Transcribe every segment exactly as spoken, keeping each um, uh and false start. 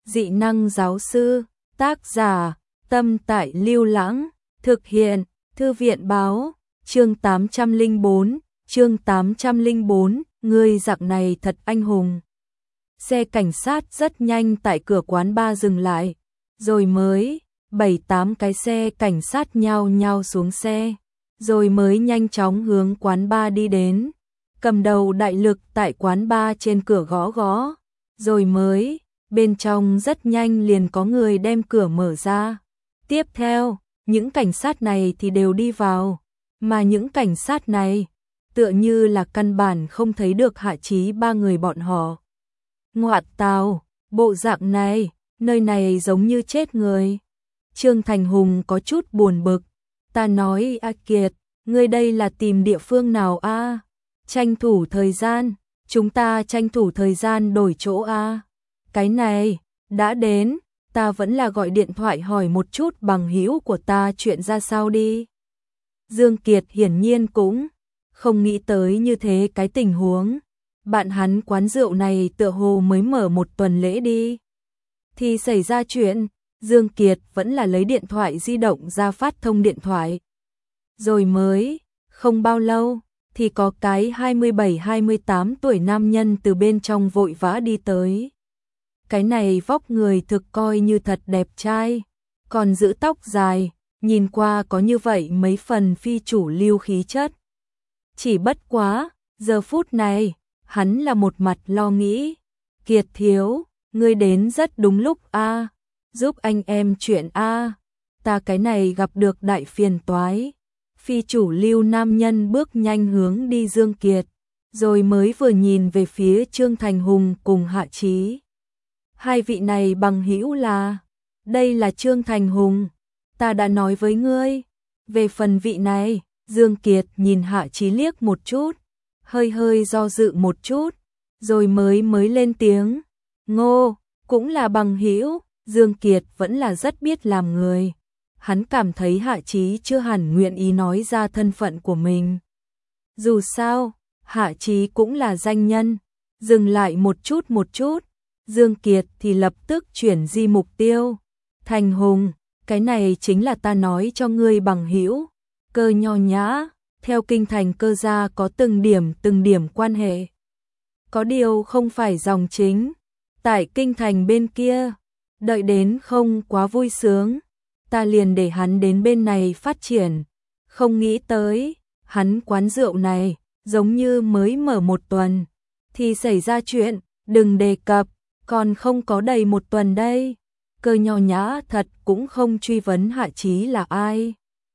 Dị năng giáo sư, tác giả, Tâm Tại Lưu Lãng, thực hiện, Thư viện báo, chương tám trăm lẻ bốn, chương tám trăm lẻ bốn, người dạng này thật anh hùng. Xe cảnh sát rất nhanh tại cửa quán bar dừng lại, rồi mới, bảy tám cái xe cảnh sát nhao nhao xuống xe, rồi mới nhanh chóng hướng quán bar đi đến. Cầm đầu đại lực tại quán bar trên cửa gõ gõ, rồi mới, bên trong rất nhanh liền có người đem cửa mở ra. Tiếp theo, những cảnh sát này thì đều đi vào, mà những cảnh sát này, tựa như là căn bản không thấy được Hạ Chí ba người bọn họ. Ngoại tào, bộ dạng này, nơi này giống như chết người. Trương Thành Hùng có chút buồn bực, ta nói A Kiệt, ngươi đây là tìm địa phương nào a? Tranh thủ thời gian, chúng ta tranh thủ thời gian đổi chỗ a. Cái này, đã đến, ta vẫn là gọi điện thoại hỏi một chút bằng hữu của ta chuyện ra sao đi. Dương Kiệt hiển nhiên cũng không nghĩ tới như thế cái tình huống. Bạn hắn quán rượu này tựa hồ mới mở một tuần lễ đi. Thì xảy ra chuyện, Dương Kiệt vẫn là lấy điện thoại di động ra phát thông điện thoại. Rồi mới, không bao lâu, thì có cái hai mươi bảy hai mươi tám tuổi nam nhân từ bên trong vội vã đi tới. Cái này vóc người thực coi như thật đẹp trai, còn giữ tóc dài, nhìn qua có như vậy mấy phần phi chủ lưu khí chất. Chỉ bất quá, giờ phút này, hắn là một mặt lo nghĩ. Kiệt thiếu, ngươi đến rất đúng lúc a, giúp anh em chuyện a, ta cái này gặp được đại phiền toái. Phi chủ lưu nam nhân bước nhanh hướng đi Dương Kiệt, rồi mới vừa nhìn về phía Trương Thành Hùng cùng Hạ Chí. Hai vị này bằng hữu là, đây là Trương Thành Hùng, ta đã nói với ngươi. Về phần vị này, Dương Kiệt nhìn Hạ Chí liếc một chút, hơi hơi do dự một chút, rồi mới mới lên tiếng. Ngô, cũng là bằng hữu. Dương Kiệt vẫn là rất biết làm người. Hắn cảm thấy Hạ Chí chưa hẳn nguyện ý nói ra thân phận của mình. Dù sao, Hạ Chí cũng là danh nhân. Dừng lại một chút một chút, Dương Kiệt thì lập tức chuyển di mục tiêu. Thành Hùng, cái này chính là ta nói cho ngươi bằng hữu. Cơ nho nhã, theo kinh thành cơ gia có từng điểm từng điểm quan hệ. Có điều không phải dòng chính. Tại kinh thành bên kia, đợi đến không quá vui sướng, ta liền để hắn đến bên này phát triển. Không nghĩ tới, hắn quán rượu này, giống như mới mở một tuần, thì xảy ra chuyện, đừng đề cập, còn không có đầy một tuần đây. Cơ nho nhã thật cũng không truy vấn Hạ Chí là ai.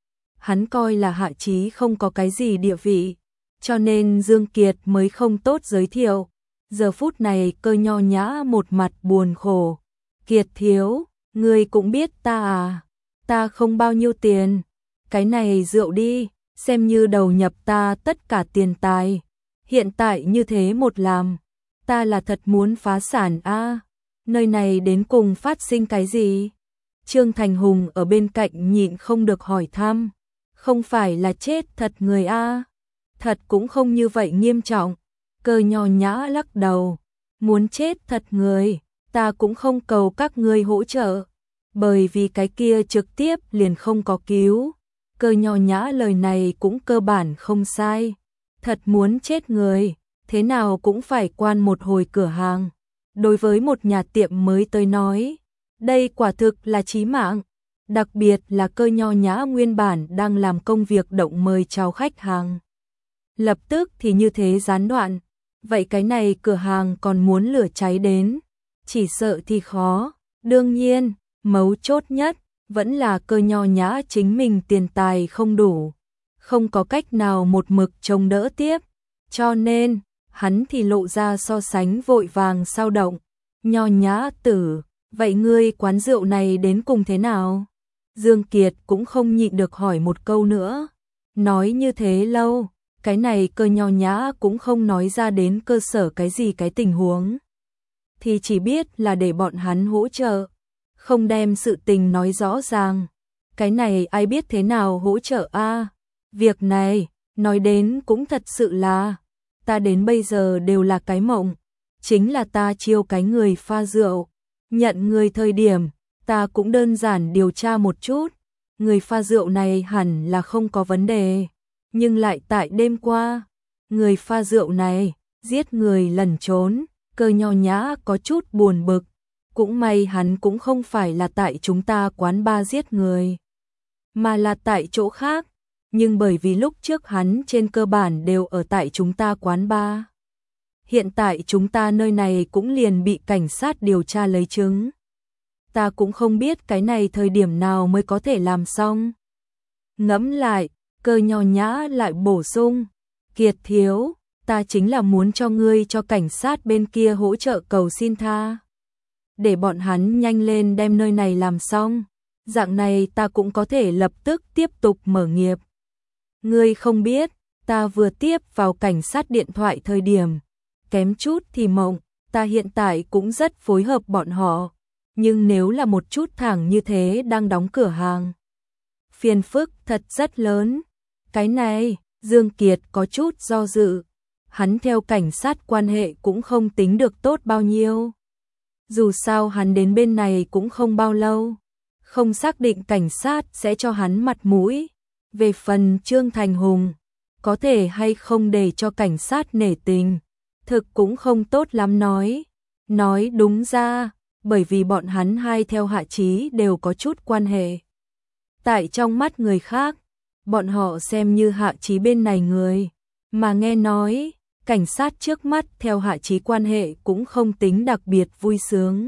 Hắn coi là Hạ Chí không có cái gì địa vị, cho nên Dương Kiệt mới không tốt giới thiệu. Giờ phút này Cơ nho nhã một mặt buồn khổ. Kiệt thiếu, ngươi cũng biết ta à, ta không bao nhiêu tiền, cái này rượu đi, xem như đầu nhập ta tất cả tiền tài. Hiện tại như thế một làm, ta là thật muốn phá sản a. À, nơi này đến cùng phát sinh cái gì? Trương Thành Hùng ở bên cạnh nhịn không được hỏi thăm. Không phải là chết thật người a? À? Thật cũng không như vậy nghiêm trọng. Cơ nho nhã lắc đầu. Muốn chết thật người, ta cũng không cầu các ngươi hỗ trợ, bởi vì cái kia trực tiếp liền không có cứu. Cơ nho nhã lời này cũng cơ bản không sai. Thật muốn chết người, thế nào cũng phải quan một hồi cửa hàng. Đối với một nhà tiệm mới tới nói, đây quả thực là chí mạng. Đặc biệt là Cơ nho nhã nguyên bản đang làm công việc động mời chào khách hàng. Lập tức thì như thế gián đoạn. Vậy cái này cửa hàng còn muốn lửa cháy đến, chỉ sợ thì khó. Đương nhiên, mấu chốt nhất vẫn là Cơ nho nhã chính mình tiền tài không đủ, không có cách nào một mực chống đỡ tiếp, cho nên hắn thì lộ ra so sánh vội vàng sao động. Nho nhã tử, vậy ngươi quán rượu này đến cùng thế nào? Dương Kiệt cũng không nhịn được hỏi một câu nữa. Nói như thế lâu, cái này Cơ nho nhã cũng không nói ra đến cơ sở cái gì cái tình huống. Thì chỉ biết là để bọn hắn hỗ trợ, không đem sự tình nói rõ ràng. Cái này ai biết thế nào hỗ trợ a? À, việc này, nói đến cũng thật sự là, ta đến bây giờ đều là cái mộng. Chính là ta chiêu cái người pha rượu, Nhận người thời điểm, ta cũng đơn giản điều tra một chút, người pha rượu này hẳn là không có vấn đề, nhưng lại tại đêm qua, người pha rượu này giết người lẩn trốn, Cơ Nho Nhã có chút buồn bực, cũng may hắn cũng không phải là tại chúng ta quán bar giết người, mà là tại chỗ khác, nhưng bởi vì lúc trước hắn trên cơ bản đều ở tại chúng ta quán bar. Hiện tại chúng ta nơi này cũng liền bị cảnh sát điều tra lấy chứng. Ta cũng không biết cái này thời điểm nào mới có thể làm xong. Ngẫm lại, Cơ Nho Nhã lại bổ sung, Kiệt thiếu, ta chính là muốn cho ngươi cho cảnh sát bên kia hỗ trợ cầu xin tha. Để bọn hắn nhanh lên đem nơi này làm xong, dạng này ta cũng có thể lập tức tiếp tục mở nghiệp. Ngươi không biết, ta vừa tiếp vào cảnh sát điện thoại thời điểm, kém chút thì mộng, ta hiện tại cũng rất phối hợp bọn họ, nhưng nếu là một chút thẳng như thế đang đóng cửa hàng, phiền phức thật rất lớn. Cái này, Dương Kiệt có chút do dự, hắn theo cảnh sát quan hệ cũng không tính được tốt bao nhiêu. Dù sao hắn đến bên này cũng không bao lâu, không xác định cảnh sát sẽ cho hắn mặt mũi. Về phần Trương Thành Hùng, có thể hay không để cho cảnh sát nể tình, thực cũng không tốt lắm nói. Nói đúng ra, bởi vì bọn hắn hai theo Hạ Chí đều có chút quan hệ. Tại trong mắt người khác, bọn họ xem như Hạ Chí bên này người, mà nghe nói, cảnh sát trước mắt theo Hạ Chí quan hệ cũng không tính đặc biệt vui sướng.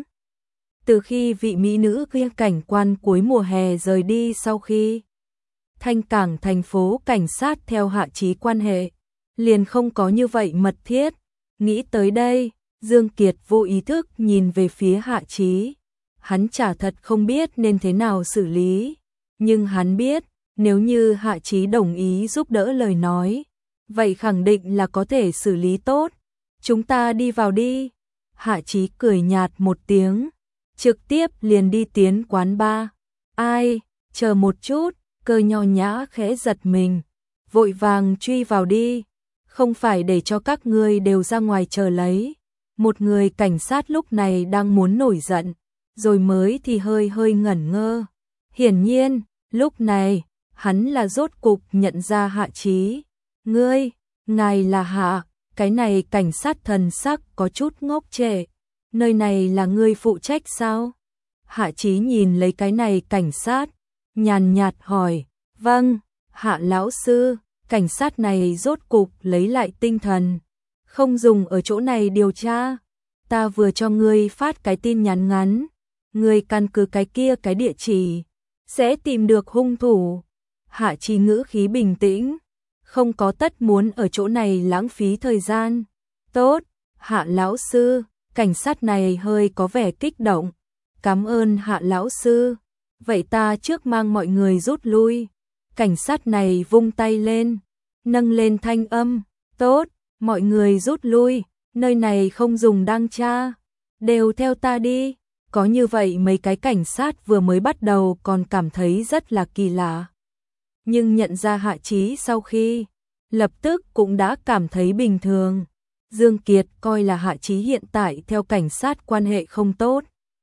Từ khi vị mỹ nữ kia cảnh quan cuối mùa hè rời đi sau khi Thanh Cảng thành phố cảnh sát theo Hạ Chí quan hệ, liền không có như vậy mật thiết. Nghĩ tới đây, Dương Kiệt vô ý thức nhìn về phía Hạ Chí. Hắn chả thật không biết nên thế nào xử lý, nhưng hắn biết, nếu như Hạ Chí đồng ý giúp đỡ lời nói, vậy khẳng định là có thể xử lý tốt. Chúng ta đi vào đi. Hạ Chí cười nhạt một tiếng, trực tiếp liền đi tiến quán bar. Ai, chờ một chút. Cơ Nho Nhã khẽ giật mình, vội vàng truy vào đi, không phải để cho các ngươi đều ra ngoài chờ lấy. Một người cảnh sát lúc này đang muốn nổi giận, rồi mới thì hơi hơi ngẩn ngơ. Hiển nhiên, lúc này, hắn là rốt cục nhận ra Hạ Chí. Ngươi, ngài là Hạ, cái này cảnh sát thần sắc có chút ngốc trệ. Nơi này là ngươi phụ trách sao? Hạ Chí nhìn lấy cái này cảnh sát, nhàn nhạt hỏi, vâng, Hạ lão sư, cảnh sát này rốt cục lấy lại tinh thần, không dùng ở chỗ này điều tra, ta vừa cho ngươi phát cái tin nhắn ngắn, ngươi căn cứ cái kia cái địa chỉ, sẽ tìm được hung thủ. Hạ Chí ngữ khí bình tĩnh, không có tất muốn ở chỗ này lãng phí thời gian. Tốt, Hạ lão sư, cảnh sát này hơi có vẻ kích động, cảm ơn Hạ lão sư. Vậy ta trước mang mọi người rút lui. Cảnh sát này vung tay lên, nâng lên thanh âm, tốt, mọi người rút lui, nơi này không dùng đang tra, đều theo ta đi. Có như vậy mấy cái cảnh sát vừa mới bắt đầu còn cảm thấy rất là kỳ lạ. Nhưng nhận ra Hạ Chí sau khi, lập tức cũng đã cảm thấy bình thường. Dương Kiệt coi là Hạ Chí hiện tại theo cảnh sát quan hệ không tốt.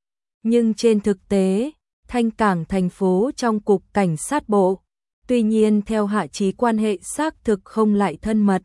Nhưng trên thực tế, Thanh Cảng thành phố trong cục cảnh sát bộ, tuy nhiên theo Hạ Chí quan hệ xác thực không lại thân mật,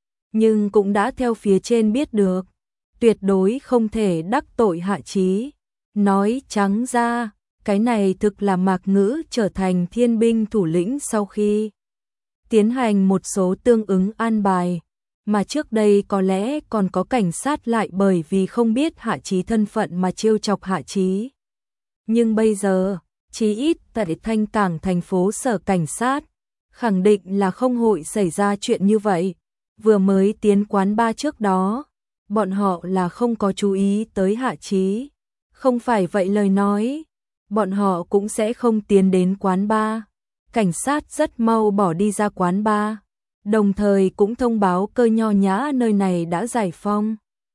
nhưng cũng đã theo phía trên biết được, tuyệt đối không thể đắc tội Hạ Chí. Nói trắng ra, cái này thực là Mạc Ngữ trở thành thiên binh thủ lĩnh sau khi tiến hành một số tương ứng an bài, mà trước đây có lẽ còn có cảnh sát lại bởi vì không biết Hạ Chí thân phận mà trêu chọc Hạ Chí. Nhưng bây giờ, chí ít tại Thanh Cảng thành phố sở cảnh sát, khẳng định là không hội xảy ra chuyện như vậy. Vừa mới tiến quán bar trước đó, bọn họ là không có chú ý tới Hạ Chí. Không phải vậy lời nói, bọn họ cũng sẽ không tiến đến quán bar. Cảnh sát rất mau bỏ đi ra quán bar, đồng thời cũng thông báo Cơ Nho Nhã nơi này đã giải phong,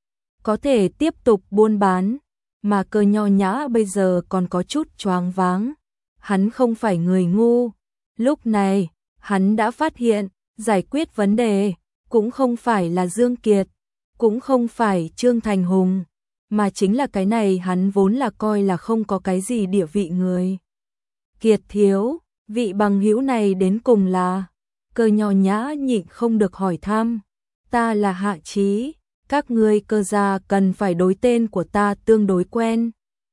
có thể tiếp tục buôn bán. Mà Cơ Nho Nhã bây giờ còn có chút choáng váng. Hắn không phải người ngu. Lúc này, hắn đã phát hiện, giải quyết vấn đề, cũng không phải là Dương Kiệt, cũng không phải Trương Thành Hùng, mà chính là cái này hắn vốn là coi là không có cái gì địa vị người. Kiệt thiếu, vị bằng hữu này đến cùng là, Cơ Nho Nhã nhịn không được hỏi thăm. Ta là Hạ Chí, các ngươi Cơ gia cần phải đối tên của ta tương đối quen.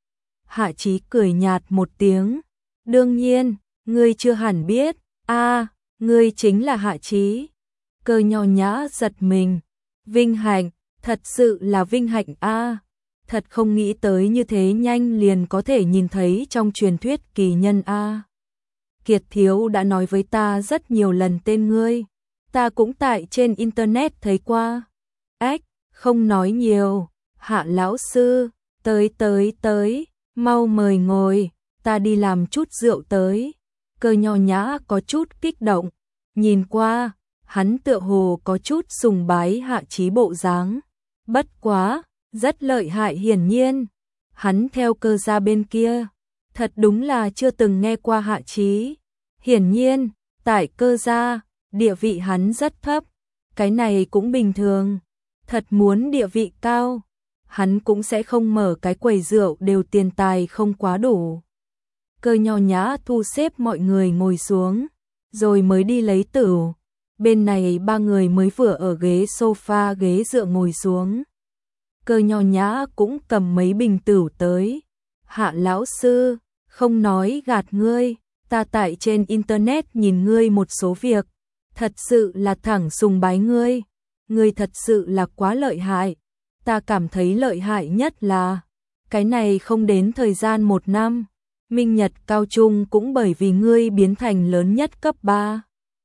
Hạ Chí cười nhạt một tiếng, đương nhiên, ngươi chưa hẳn biết, a, ngươi chính là Hạ Chí. Cơ Nho Nhã giật mình, vinh hạnh, thật sự là vinh hạnh a. Thật không nghĩ tới như thế nhanh liền có thể nhìn thấy trong truyền thuyết kỳ nhân a. Kiệt thiếu đã nói với ta rất nhiều lần tên ngươi, ta cũng tại trên internet thấy qua. Ếch, không nói nhiều, Hạ lão sư, tới tới tới, mau mời ngồi, ta đi làm chút rượu tới. Cơ Nho Nhã có chút kích động, nhìn qua, hắn tựa hồ có chút sùng bái Hạ Chí bộ dáng. Bất quá, rất lợi hại hiển nhiên. Hắn theo Cơ gia bên kia, thật đúng là chưa từng nghe qua Hạ Chí. Hiển nhiên, tại Cơ gia, địa vị hắn rất thấp, cái này cũng bình thường. Thật muốn địa vị cao, hắn cũng sẽ không mở cái quầy rượu đều tiền tài không quá đủ. Cơ Nho Nhã thu xếp mọi người ngồi xuống, rồi mới đi lấy tửu. Bên này ba người mới vừa ở ghế sofa ghế dựa ngồi xuống. Cơ Nho Nhã cũng cầm mấy bình tửu tới. Hạ lão sư, không nói gạt ngươi, ta tại trên internet nhìn ngươi một số việc, thật sự là thẳng sùng bái ngươi. Ngươi thật sự là quá lợi hại. Ta cảm thấy lợi hại nhất là, cái này không đến thời gian một năm, Minh Nhật cao trung cũng bởi vì ngươi biến thành lớn nhất cấp ba.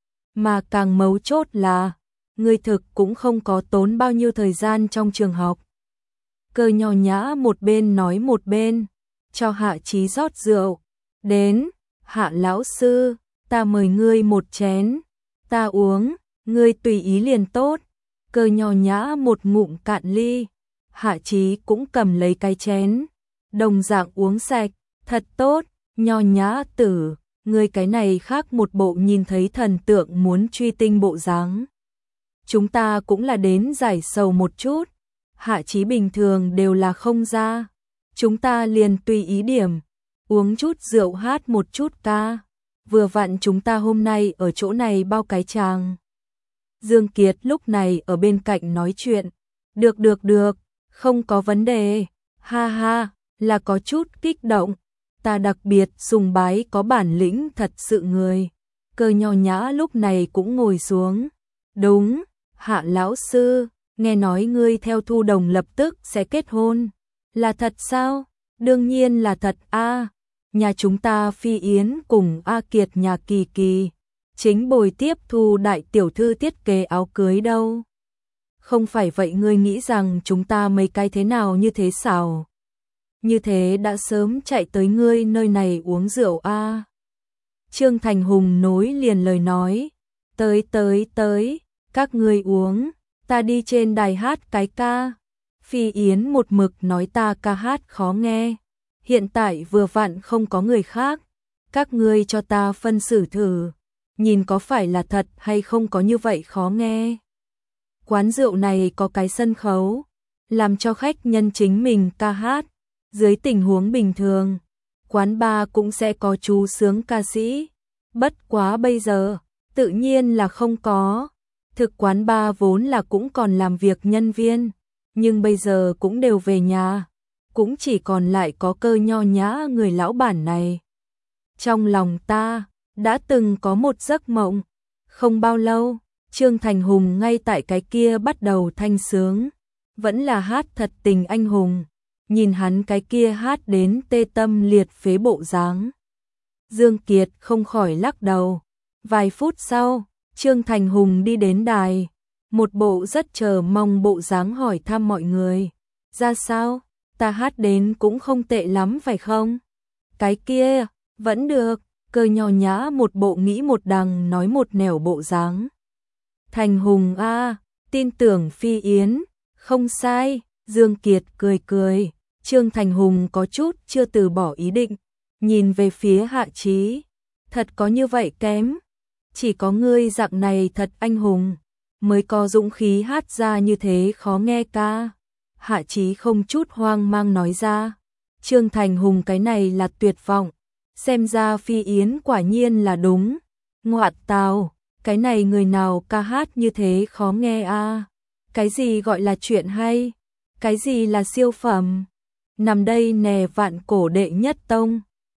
Mà càng mấu chốt là, ngươi thực cũng không có tốn bao nhiêu thời gian trong trường học. Cơ Nho Nhã một bên nói một bên, cho Hạ Chí rót rượu. Đến, Hạ lão sư, ta mời ngươi một chén, ta uống, ngươi tùy ý liền tốt. Cơ Nho Nhã một ngụm cạn ly, Hạ Chí cũng cầm lấy cái chén, đồng dạng uống sạch. Thật tốt, Nho Nhã tử, ngươi cái này khác một bộ nhìn thấy thần tượng muốn truy tinh bộ dáng. Chúng ta cũng là đến giải sầu một chút. Hạ Chí bình thường đều là không ra, chúng ta liền tùy ý điểm, uống chút rượu hát một chút ca. Vừa vặn chúng ta hôm nay ở chỗ này bao cái tràng. Dương Kiệt lúc này ở bên cạnh nói chuyện. Được được được, không có vấn đề. Ha ha, là có chút kích động. Ta đặc biệt sùng bái có bản lĩnh thật sự người. Cơ Nho Nhã lúc này cũng ngồi xuống. Đúng, Hạ lão sư, nghe nói ngươi theo Thu Đồng lập tức sẽ kết hôn. Là thật sao? Đương nhiên là thật a. Nhà chúng ta Phi Yến cùng A Kiệt nhà Kỳ Kỳ chính bồi tiếp Thu đại tiểu thư thiết kế áo cưới đâu. Không phải vậy ngươi nghĩ rằng chúng ta mấy cái thế nào như thế sao? Như thế đã sớm chạy tới ngươi nơi này uống rượu a. À. Trương Thành Hùng nối liền lời nói, tới tới tới, các ngươi uống, ta đi trên đài hát cái ca. Phi Yến một mực nói ta ca hát khó nghe, hiện tại vừa vặn không có người khác, các ngươi cho ta phân xử thử, nhìn có phải là thật hay không có như vậy khó nghe. Quán rượu này có cái sân khấu, làm cho khách nhân chính mình ca hát. Dưới tình huống bình thường, quán bar cũng sẽ có chú sướng ca sĩ. Bất quá bây giờ, tự nhiên là không có. Thực quán bar vốn là cũng còn làm việc nhân viên, nhưng bây giờ cũng đều về nhà. Cũng chỉ còn lại có Cơ Nho Nhã người lão bản này. Trong lòng ta, đã từng có một giấc mộng. Không bao lâu, Trương Thành Hùng ngay tại cái kia bắt đầu thanh sướng. Vẫn là hát thật tình anh hùng. Nhìn hắn cái kia hát đến tê tâm liệt phế bộ dáng. Dương Kiệt không khỏi lắc đầu. Vài phút sau, Trương Thành Hùng đi đến đài. Một bộ rất chờ mong bộ dáng hỏi thăm mọi người. Ra sao? Ta hát đến cũng không tệ lắm phải không? Cái kia, vẫn được. Cơ Nho Nhã một bộ nghĩ một đằng nói một nẻo bộ dáng. Thành Hùng a, tin tưởng Phi Yến, không sai. Dương Kiệt cười cười. Trương Thành Hùng có chút chưa từ bỏ ý định, nhìn về phía Hạ Chí. Thật có như vậy kém? Chỉ có ngươi dạng này thật anh hùng, mới có dũng khí hát ra như thế khó nghe ca. Hạ Chí không chút hoang mang nói ra. Trương Thành Hùng cái này là tuyệt vọng. Xem ra Phi Yến quả nhiên là đúng. Ngoạn tào, cái này người nào ca hát như thế khó nghe a. Cái gì gọi là chuyện hay? Cái gì là siêu phẩm? Nằm đây nè vạn cổ đệ nhất tông.